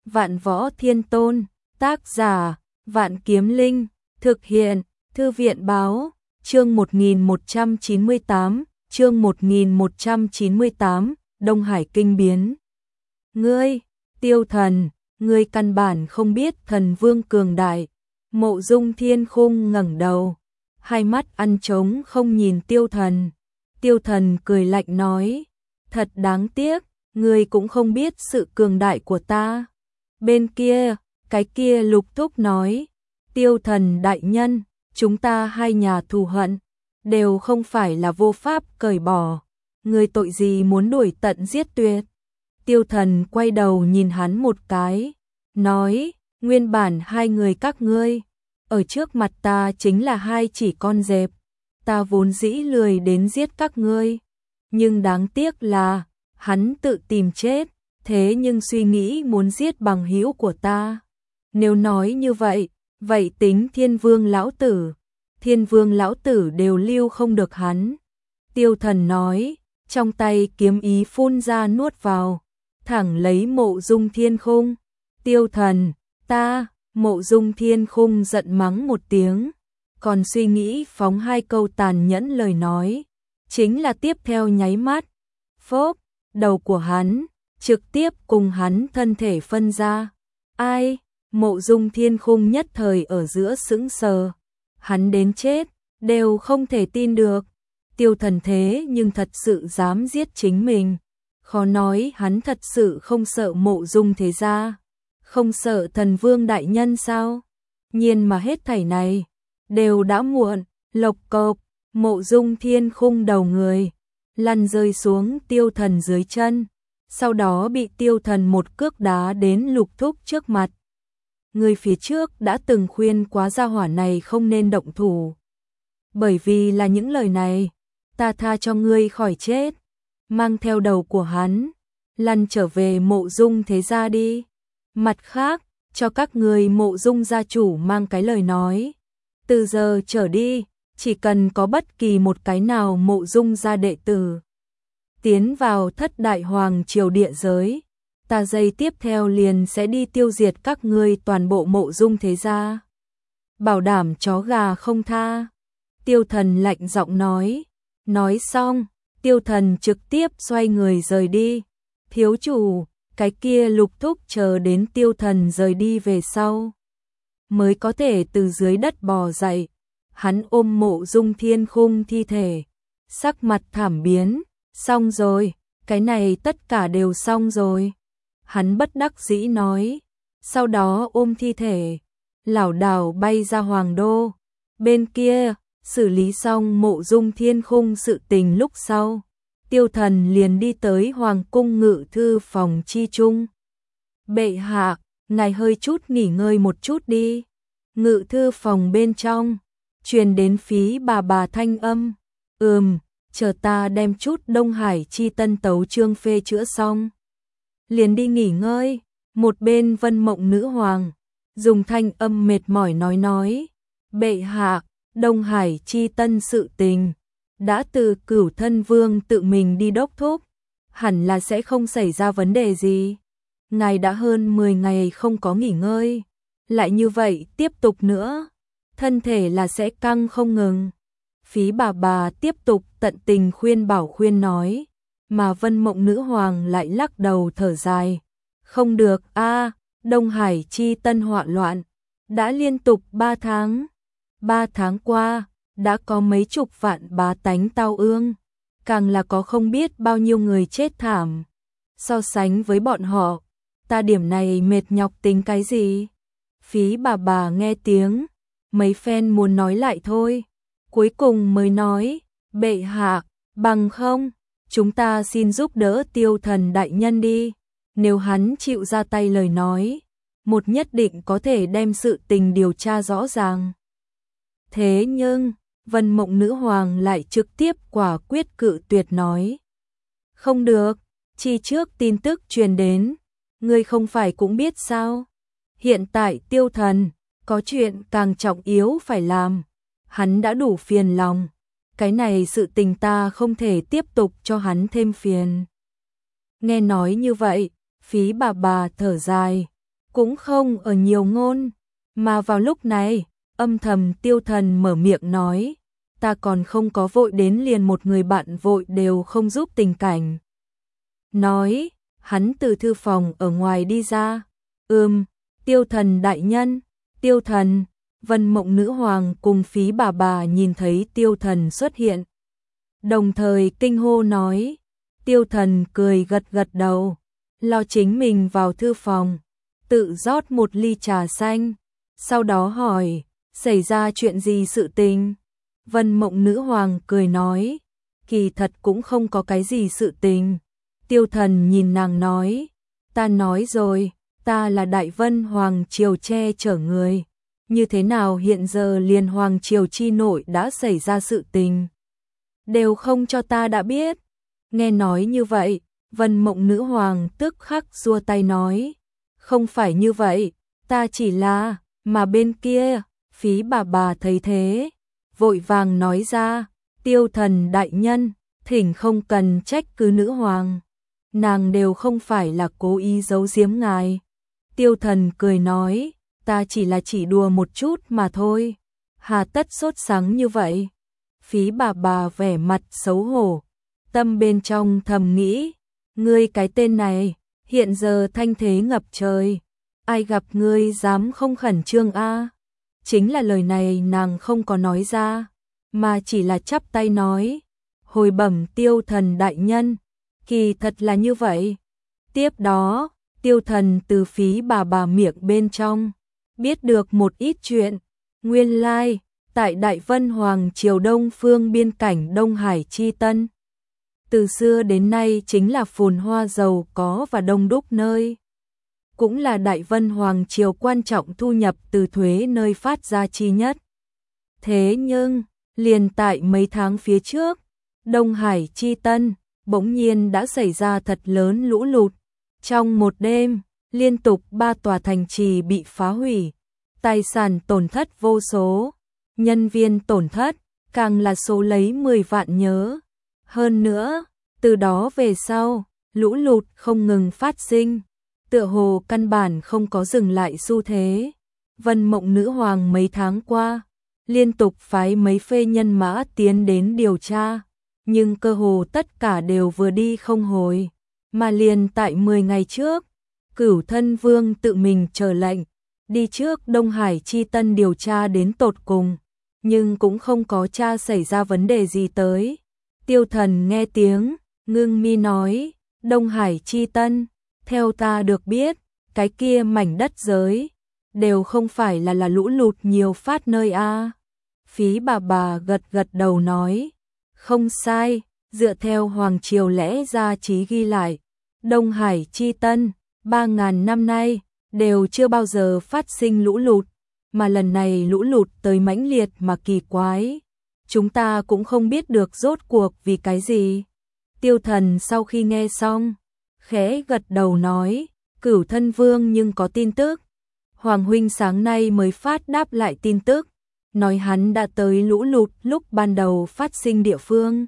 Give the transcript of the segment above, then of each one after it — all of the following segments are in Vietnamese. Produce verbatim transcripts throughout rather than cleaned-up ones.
Vạn Võ Thiên Tôn, tác giả, Vạn Kiếm Linh, thực hiện, Thư viện Báo, chương một nghìn một trăm chín mươi tám, chương một nghìn một trăm chín mươi tám, Đông Hải kinh biến. Ngươi, Tiêu Thần, ngươi căn bản không biết thần vương cường đại. Mộ Dung Thiên Khung ngẩng đầu, hai mắt ăn trống không nhìn Tiêu Thần. Tiêu Thần cười lạnh nói, thật đáng tiếc, ngươi cũng không biết sự cường đại của ta. Bên kia, cái kia Lục Thúc nói, Tiêu Thần đại nhân, chúng ta hai nhà thù hận, đều không phải là vô pháp cởi bỏ. Ngươi tội gì muốn đuổi tận giết tuyệt? Tiêu Thần quay đầu nhìn hắn một cái, nói, nguyên bản hai người các ngươi, ở trước mặt ta chính là hai chỉ con dẹp. Ta vốn dĩ lười đến giết các ngươi, nhưng đáng tiếc là, hắn tự tìm chết, thế nhưng suy nghĩ muốn giết bằng hữu của ta. Nếu nói như vậy, vậy tính Thiên Vương lão tử, Thiên Vương lão tử đều lưu không được hắn. Tiêu Thần nói, trong tay kiếm ý phun ra nuốt vào, thẳng lấy Mộ Dung Thiên Khung. Tiêu Thần, ta, Mộ Dung Thiên Khung giận mắng một tiếng, còn suy nghĩ phóng hai câu tàn nhẫn lời nói, chính là tiếp theo nháy mắt, phốp, đầu của hắn, trực tiếp cùng hắn thân thể phân ra. Ai? Mộ Dung Thiên Khung nhất thời ở giữa sững sờ, hắn đến chết, đều không thể tin được. Tiêu Thần thế nhưng thật sự dám giết chính mình, khó nói hắn thật sự không sợ Mộ Dung thế gia, không sợ thần vương đại nhân sao? Nhiên mà hết thảy này đều đã muộn. Lộc cộc, Mộ Dung Thiên Khung đầu người lăn rơi xuống Tiêu Thần dưới chân, sau đó bị Tiêu Thần một cước đá đến Lục Thúc trước mặt. Người phía trước đã từng khuyên quá gia hỏa này không nên động thủ, bởi vì là những lời này, ta tha cho ngươi khỏi chết, mang theo đầu của hắn lăn trở về Mộ Dung thế gia đi. Mặt khác, cho các người Mộ Dung gia chủ mang cái lời nói, từ giờ trở đi, chỉ cần có bất kỳ một cái nào Mộ Dung gia đệ tử tiến vào thất đại hoàng triều địa giới, ta giây tiếp theo liền sẽ đi tiêu diệt các ngươi toàn bộ Mộ Dung thế gia. Bảo đảm chó gà không tha. Tiêu Thần lạnh giọng nói. Nói xong, Tiêu Thần trực tiếp xoay người rời đi. Thiếu chủ, cái kia Lục Thúc chờ đến Tiêu Thần rời đi về sau, mới có thể từ dưới đất bò dậy. Hắn ôm Mộ Dung Thiên Khung thi thể, sắc mặt thảm biến. Xong rồi, cái này tất cả đều xong rồi. Hắn bất đắc dĩ nói, sau đó ôm thi thể, lảo đảo bay ra Hoàng Đô. Bên kia, xử lý xong Mộ Dung Thiên Khung sự tình lúc sau, Tiêu Thần liền đi tới Hoàng cung ngự thư phòng chi trung. Bệ hạ, ngài hơi chút nghỉ ngơi một chút đi. Ngự thư phòng bên trong, truyền đến Phí bà bà thanh âm. Ừm, chờ ta đem chút Đông Hải chi tân tấu chương phê chữa xong, liền đi nghỉ ngơi. Một bên Vân Mộng nữ hoàng, dùng thanh âm mệt mỏi nói nói. Bệ hạ, Đông Hải chi tân sự tình, đã từ Cửu Thân Vương tự mình đi đốc thúc, hẳn là sẽ không xảy ra vấn đề gì. Ngài đã hơn mười ngày không có nghỉ ngơi, lại như vậy tiếp tục nữa, thân thể là sẽ căng không ngừng. Phí bà bà tiếp tục tận tình khuyên bảo khuyên nói, mà Vân Mộng nữ hoàng lại lắc đầu thở dài. Không được a, Đông Hải chi tân họa loạn, đã liên tục ba tháng. Ba tháng qua, đã có mấy chục vạn bá tánh tao ương, càng là có không biết bao nhiêu người chết thảm. So sánh với bọn họ, ta điểm này mệt nhọc tính cái gì? Phí bà bà nghe tiếng, mấy phen muốn nói lại thôi, cuối cùng mới nói, bệ hạ, bằng không, chúng ta xin giúp đỡ Tiêu Thần đại nhân đi, nếu hắn chịu ra tay lời nói, một nhất định có thể đem sự tình điều tra rõ ràng. Thế nhưng, Vân Mộng nữ hoàng lại trực tiếp quả quyết cự tuyệt nói. Không được, chi trước tin tức truyền đến, ngươi không phải cũng biết sao? Hiện tại Tiêu Thần, có chuyện càng trọng yếu phải làm, hắn đã đủ phiền lòng, cái này sự tình ta không thể tiếp tục cho hắn thêm phiền. Nghe nói như vậy, Phí bà bà thở dài, cũng không ở nhiều ngôn, mà vào lúc này, âm thầm Tiêu Thần mở miệng nói, ta còn không có vội đến liền một người bạn vội đều không giúp tình cảnh. Nói, hắn từ thư phòng ở ngoài đi ra, ừm, Tiêu Thần đại nhân, Tiêu Thần, Vân Mộng Nữ Hoàng cùng Phí bà bà nhìn thấy Tiêu Thần xuất hiện. Đồng thời kinh hô nói, Tiêu Thần cười gật gật đầu, lo chính mình vào thư phòng, tự rót một ly trà xanh, sau đó hỏi, xảy ra chuyện gì sự tình? Vân Mộng Nữ Hoàng cười nói, kỳ thật cũng không có cái gì sự tình. Tiêu Thần nhìn nàng nói, ta nói rồi, ta là Đại Vân Hoàng Triều che chở người. Như thế nào hiện giờ liền Hoàng Triều chi nội đã xảy ra sự tình? Đều không cho ta đã biết. Nghe nói như vậy, Vân Mộng Nữ Hoàng tức khắc giơ tay nói, không phải như vậy, ta chỉ là, mà bên kia, Phí bà bà thấy thế, vội vàng nói ra, Tiêu Thần đại nhân, thỉnh không cần trách cứ nữ hoàng. Nàng đều không phải là cố ý giấu giếm ngài. Tiêu Thần cười nói, ta chỉ là chỉ đùa một chút mà thôi. Hà tất sốt sắng như vậy? Phí bà bà vẻ mặt xấu hổ, tâm bên trong thầm nghĩ, ngươi cái tên này, hiện giờ thanh thế ngập trời, ai gặp ngươi dám không khẩn trương a? Chính là lời này nàng không có nói ra, mà chỉ là chắp tay nói, hồi bẩm Tiêu Thần đại nhân, kỳ thật là như vậy. Tiếp đó, Tiêu Thần từ Phí bà bà miệng bên trong, biết được một ít chuyện, nguyên lai, like, tại Đại Vân Hoàng Triều Đông phương biên cảnh Đông Hải Chi Tân. Từ xưa đến nay chính là phồn hoa giàu có và đông đúc nơi. Cũng là Đại Vân Hoàng Triều quan trọng thu nhập từ thuế nơi phát ra chi nhất. Thế nhưng, liền tại mấy tháng phía trước, Đông Hải Chi Tân, bỗng nhiên đã xảy ra thật lớn lũ lụt. Trong một đêm, liên tục ba tòa thành trì bị phá hủy, tài sản tổn thất vô số, nhân viên tổn thất, càng là số lấy mười vạn nhớ. Hơn nữa, từ đó về sau, lũ lụt không ngừng phát sinh, tựa hồ căn bản không có dừng lại xu thế. Vân Mộng Nữ Hoàng mấy tháng qua, liên tục phái mấy phê nhân mã tiến đến điều tra, nhưng cơ hồ tất cả đều vừa đi không hồi, mà liền tại mười ngày trước, Cửu Thân Vương tự mình chờ lệnh, đi trước Đông Hải Chi Tân điều tra đến tột cùng, nhưng cũng không có tra xảy ra vấn đề gì tới. Tiêu Thần nghe tiếng, ngưng mi nói, Đông Hải Chi Tân, theo ta được biết, cái kia mảnh đất giới, đều không phải là là lũ lụt nhiều phát nơi a. Phí bà bà gật gật đầu nói, không sai, dựa theo Hoàng Triều lẽ ra trí ghi lại, Đông Hải Chi Tân, ba ngàn năm nay, đều chưa bao giờ phát sinh lũ lụt, mà lần này lũ lụt tới mãnh liệt mà kỳ quái. Chúng ta cũng không biết được rốt cuộc vì cái gì. Tiêu Thần sau khi nghe xong, khẽ gật đầu nói, Cửu Thân Vương nhưng có tin tức. Hoàng huynh sáng nay mới phát đáp lại tin tức, nói hắn đã tới lũ lụt lúc ban đầu phát sinh địa phương.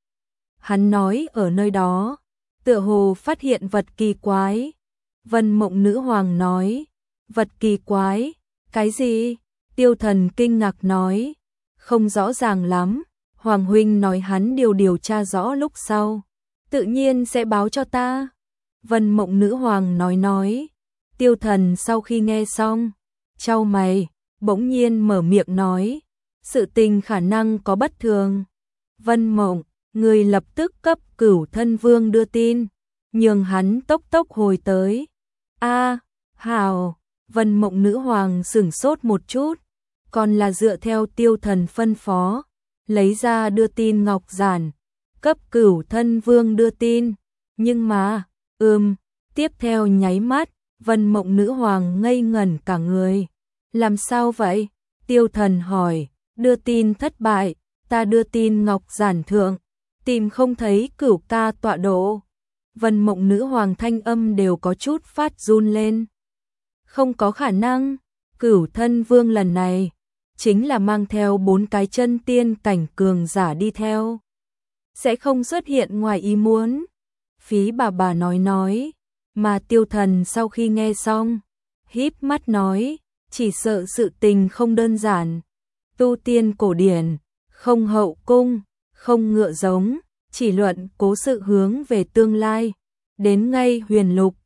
Hắn nói ở nơi đó, tựa hồ phát hiện vật kỳ quái. Vân Mộng Nữ Hoàng nói, vật kỳ quái, cái gì? Tiêu Thần kinh ngạc nói, không rõ ràng lắm, Hoàng huynh nói hắn điều điều tra rõ lúc sau, tự nhiên sẽ báo cho ta. Vân Mộng Nữ Hoàng nói nói, Tiêu Thần sau khi nghe xong, chau mày, bỗng nhiên mở miệng nói, sự tình khả năng có bất thường. Vân Mộng, người lập tức cấp Cửu Thân Vương đưa tin, nhường hắn tốc tốc hồi tới. A, hào, Vân Mộng Nữ Hoàng sửng sốt một chút, còn là dựa theo Tiêu Thần phân phó, lấy ra đưa tin ngọc giản, cấp Cửu Thân Vương đưa tin, nhưng mà, ừm, tiếp theo nháy mắt, Vân Mộng Nữ Hoàng ngây ngẩn cả người. Làm sao vậy? Tiêu Thần hỏi, đưa tin thất bại, ta đưa tin ngọc giản thượng, tìm không thấy Cửu ca tọa độ. Vân Mộng Nữ Hoàng thanh âm đều có chút phát run lên. Không có khả năng, Cửu Thân Vương lần này chính là mang theo bốn cái chân tiên cảnh cường giả đi theo, sẽ không xuất hiện ngoài ý muốn. Phí bà bà nói nói, mà Tiêu Thần sau khi nghe xong, híp mắt nói, chỉ sợ sự tình không đơn giản. Tu tiên cổ điển, không hậu cung, không ngựa giống, chỉ luận cố sự hướng về tương lai. Đến ngay huyền lục,